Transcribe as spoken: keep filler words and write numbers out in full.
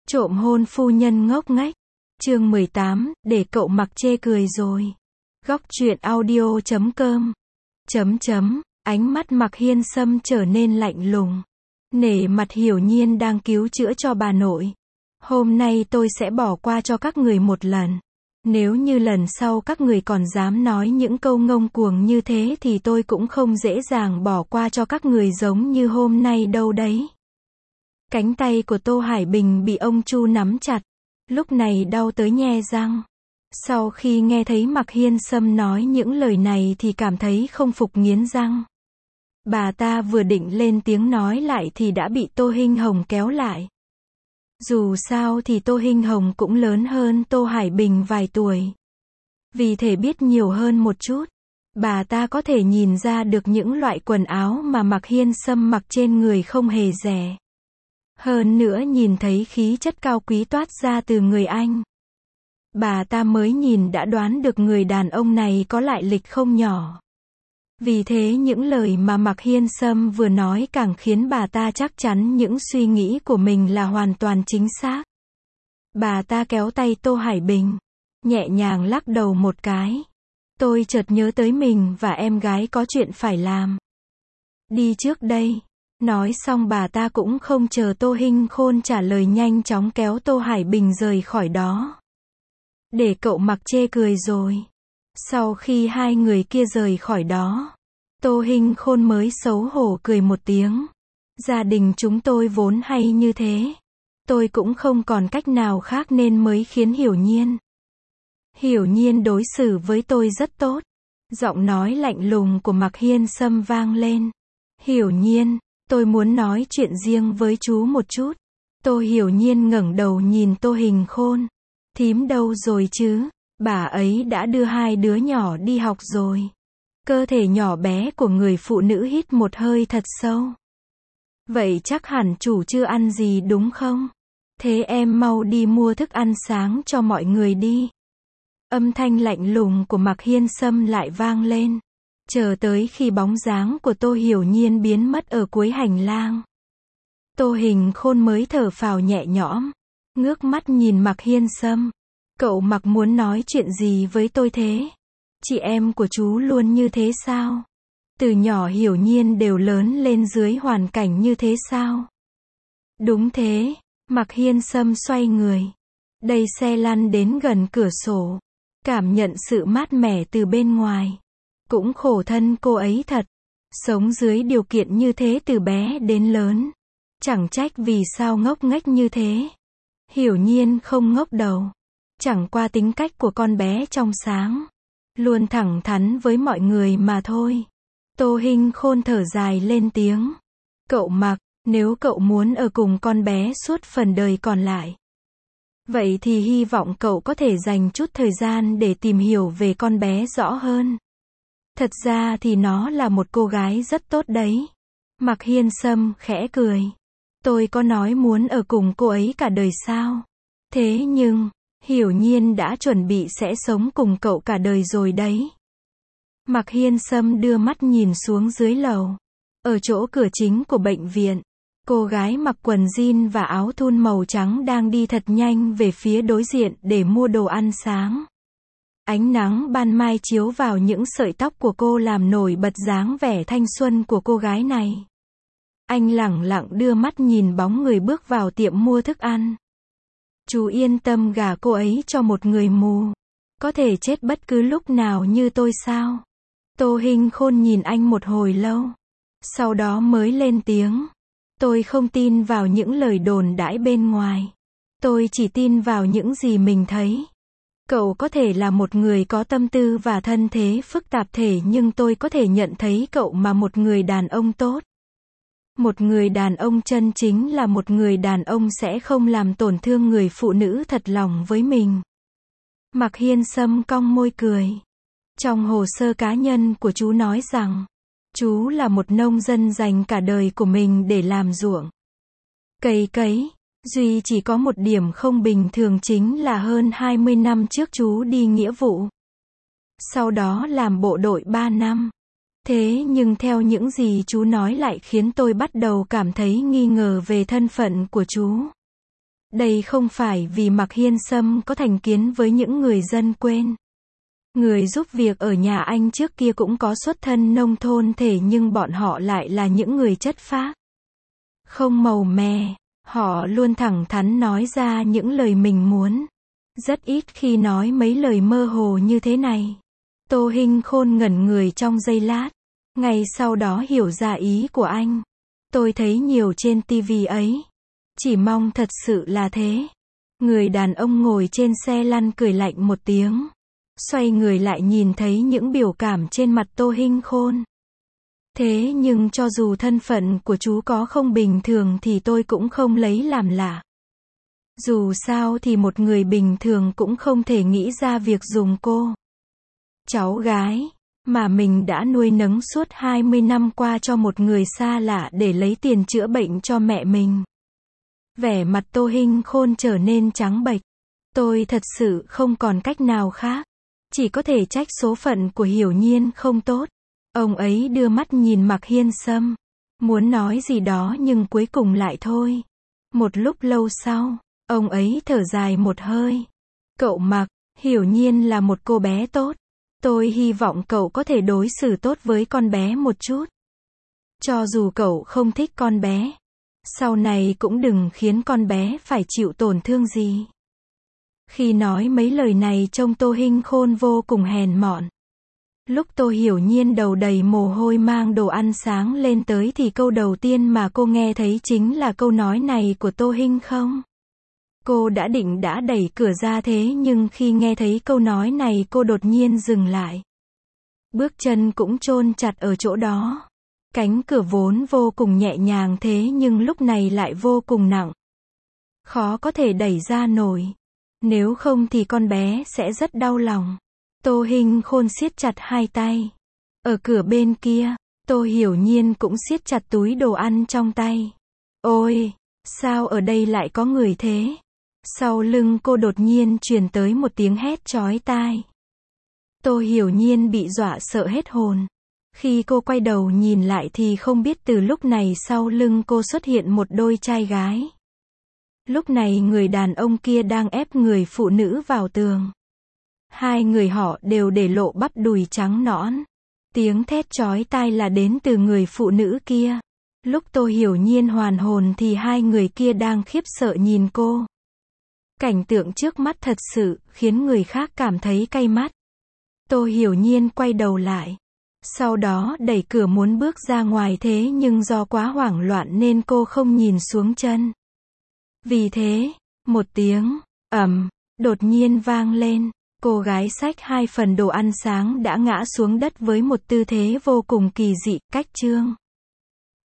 Trộm hôn phu nhân ngốc nghếch. Chương mười tám, để cậu mặc chê cười rồi. Góc truyện audio chấm com. Chấm chấm, ánh mắt Mạc Hiên Sâm trở nên lạnh lùng. Nể mặt Hiểu Nhiên đang cứu chữa cho bà nội. Hôm nay tôi sẽ bỏ qua cho các người một lần. Nếu như lần sau các người còn dám nói những câu ngông cuồng như thế thì tôi cũng không dễ dàng bỏ qua cho các người giống như hôm nay đâu đấy. Cánh tay của Tô Hải Bình bị ông Chu nắm chặt. Lúc này đau tới nhe răng. Sau khi nghe thấy Mạc Hiên Sâm nói những lời này thì cảm thấy không phục nghiến răng. Bà ta vừa định lên tiếng nói lại thì đã bị Tô Hinh Hồng kéo lại. Dù sao thì Tô Hinh Hồng cũng lớn hơn Tô Hải Bình vài tuổi. Vì thể biết nhiều hơn một chút, bà ta có thể nhìn ra được những loại quần áo mà Mạc Hiên Sâm mặc trên người không hề rẻ. Hơn nữa nhìn thấy khí chất cao quý toát ra từ người anh. Bà ta mới nhìn đã đoán được người đàn ông này có lại lịch không nhỏ. Vì thế những lời mà Mạc Hiên Sâm vừa nói càng khiến bà ta chắc chắn những suy nghĩ của mình là hoàn toàn chính xác. Bà ta kéo tay Tô Hải Bình, nhẹ nhàng lắc đầu một cái. Tôi chợt nhớ tới mình và em gái có chuyện phải làm. Đi trước đây. Nói xong bà ta cũng không chờ Tô Hinh Khôn trả lời, nhanh chóng kéo Tô Hải Bình rời khỏi đó. Để cậu mặc chê cười rồi. Sau khi hai người kia rời khỏi đó, Tô Hinh Khôn mới xấu hổ cười một tiếng. Gia đình chúng tôi vốn hay như thế. Tôi cũng không còn cách nào khác nên mới khiến Hiểu Nhiên. Hiểu Nhiên đối xử với tôi rất tốt. Giọng nói lạnh lùng của Mạc Hiên Sâm vang lên. Hiểu Nhiên, tôi muốn nói chuyện riêng với chú một chút. Tô Hiểu Nhiên ngẩng đầu nhìn Tô Hinh Khôn. Thím đâu rồi chứ? Bà ấy đã đưa hai đứa nhỏ đi học rồi. Cơ thể nhỏ bé của người phụ nữ hít một hơi thật sâu. Vậy chắc hẳn chủ chưa ăn gì đúng không? Thế em mau đi mua thức ăn sáng cho mọi người đi. Âm thanh lạnh lùng của Mạc Hiên Sâm lại vang lên. Chờ tới khi bóng dáng của Tô Hiểu Nhiên biến mất ở cuối hành lang. Tô Hinh Khôn mới thở phào nhẹ nhõm. Ngước mắt nhìn Mạc Hiên Sâm. Cậu Mạc muốn nói chuyện gì với tôi thế? Chị em của chú luôn như thế sao? Từ nhỏ Hiểu Nhiên đều lớn lên dưới hoàn cảnh như thế sao? Đúng thế. Mạc Hiên Sâm xoay người. Đẩy xe lăn đến gần cửa sổ. Cảm nhận sự mát mẻ từ bên ngoài. Cũng khổ thân cô ấy thật. Sống dưới điều kiện như thế từ bé đến lớn. Chẳng trách vì sao ngốc nghếch như thế. Hiểu Nhiên không ngốc đầu. Chẳng qua tính cách của con bé trong sáng. Luôn thẳng thắn với mọi người mà thôi. Tô Hinh Khôn thở dài lên tiếng. Cậu Mạc, nếu cậu muốn ở cùng con bé suốt phần đời còn lại. Vậy thì hy vọng cậu có thể dành chút thời gian để tìm hiểu về con bé rõ hơn. Thật ra thì nó là một cô gái rất tốt đấy. Mạc Hiên Sâm khẽ cười. Tôi có nói muốn ở cùng cô ấy cả đời sao? Thế nhưng, Hiểu Nhiên đã chuẩn bị sẽ sống cùng cậu cả đời rồi đấy. Mạc Hiên Sâm đưa mắt nhìn xuống dưới lầu. Ở chỗ cửa chính của bệnh viện, cô gái mặc quần jean và áo thun màu trắng đang đi thật nhanh về phía đối diện để mua đồ ăn sáng. Ánh nắng ban mai chiếu vào những sợi tóc của cô làm nổi bật dáng vẻ thanh xuân của cô gái này. Anh lẳng lặng đưa mắt nhìn bóng người bước vào tiệm mua thức ăn. Chú yên tâm gả cô ấy cho một người mù. Có thể chết bất cứ lúc nào như tôi sao? Tô Hinh Khôn nhìn anh một hồi lâu. Sau đó mới lên tiếng. Tôi không tin vào những lời đồn đãi bên ngoài. Tôi chỉ tin vào những gì mình thấy. Cậu có thể là một người có tâm tư và thân thế phức tạp thể nhưng tôi có thể nhận thấy cậu mà một người đàn ông tốt. Một người đàn ông chân chính là một người đàn ông sẽ không làm tổn thương người phụ nữ thật lòng với mình. Mạc Hiên Sâm cong môi cười. Trong hồ sơ cá nhân của chú nói rằng, chú là một nông dân dành cả đời của mình để làm ruộng. Cày cấy. Duy chỉ có một điểm không bình thường chính là hơn hai mươi năm trước chú đi nghĩa vụ. Sau đó làm bộ đội ba năm. Thế nhưng theo những gì chú nói lại khiến tôi bắt đầu cảm thấy nghi ngờ về thân phận của chú. Đây không phải vì Mạc Hiên Sâm có thành kiến với những người dân quên. Người giúp việc ở nhà anh trước kia cũng có xuất thân nông thôn thể nhưng bọn họ lại là những người chất phác. Không màu mè, họ luôn thẳng thắn nói ra những lời mình muốn. Rất ít khi nói mấy lời mơ hồ như thế này. Tô Hinh Khôn ngẩn người trong giây lát. Ngay sau đó hiểu ra ý của anh. Tôi thấy nhiều trên tivi ấy. Chỉ mong thật sự là thế. Người đàn ông ngồi trên xe lăn cười lạnh một tiếng. Xoay người lại nhìn thấy những biểu cảm trên mặt Tô Hinh Khôn. Thế nhưng cho dù thân phận của chú có không bình thường thì tôi cũng không lấy làm lạ. Dù sao thì một người bình thường cũng không thể nghĩ ra việc dùng cô cháu gái mà mình đã nuôi nấng suốt hai mươi năm qua cho một người xa lạ để lấy tiền chữa bệnh cho mẹ mình. Vẻ mặt Tô Hinh Khôn trở nên trắng bệch. Tôi thật sự không còn cách nào khác. Chỉ có thể trách số phận của Hiểu Nhiên không tốt. Ông ấy đưa mắt nhìn Mạc Hiên Sâm. Muốn nói gì đó nhưng cuối cùng lại thôi. Một lúc lâu sau, ông ấy thở dài một hơi. Cậu Mạc, Hiểu Nhiên là một cô bé tốt. Tôi hy vọng cậu có thể đối xử tốt với con bé một chút. Cho dù cậu không thích con bé, sau này cũng đừng khiến con bé phải chịu tổn thương gì. Khi nói mấy lời này trông Tô Hinh Khôn vô cùng hèn mọn. Lúc Tô Hiểu Nhiên đầu đầy mồ hôi mang đồ ăn sáng lên tới thì câu đầu tiên mà cô nghe thấy chính là câu nói này của Tô Hinh không. Cô đã định đã đẩy cửa ra thế nhưng khi nghe thấy câu nói này cô đột nhiên dừng lại. Bước chân cũng chôn chặt ở chỗ đó. Cánh cửa vốn vô cùng nhẹ nhàng thế nhưng lúc này lại vô cùng nặng. Khó có thể đẩy ra nổi. Nếu không thì con bé sẽ rất đau lòng. Tô Hinh Khôn siết chặt hai tay. Ở cửa bên kia, Tô Hiểu Nhiên cũng siết chặt túi đồ ăn trong tay. Ôi, sao ở đây lại có người thế? Sau lưng cô đột nhiên truyền tới một tiếng hét chói tai. Tô Hiểu Nhiên bị dọa sợ hết hồn. Khi cô quay đầu nhìn lại thì không biết từ lúc này sau lưng cô xuất hiện một đôi trai gái. Lúc này người đàn ông kia đang ép người phụ nữ vào tường. Hai người họ đều để lộ bắp đùi trắng nõn. Tiếng thét chói tai là đến từ người phụ nữ kia. Lúc Tô Hiểu Nhiên hoàn hồn thì hai người kia đang khiếp sợ nhìn cô. Cảnh tượng trước mắt thật sự khiến người khác cảm thấy cay mắt. Tô Hiểu Nhiên quay đầu lại. Sau đó đẩy cửa muốn bước ra ngoài thế nhưng do quá hoảng loạn nên cô không nhìn xuống chân. Vì thế, một tiếng ầm đột nhiên vang lên. Cô gái xách hai phần đồ ăn sáng đã ngã xuống đất với một tư thế vô cùng kỳ dị, cách chương.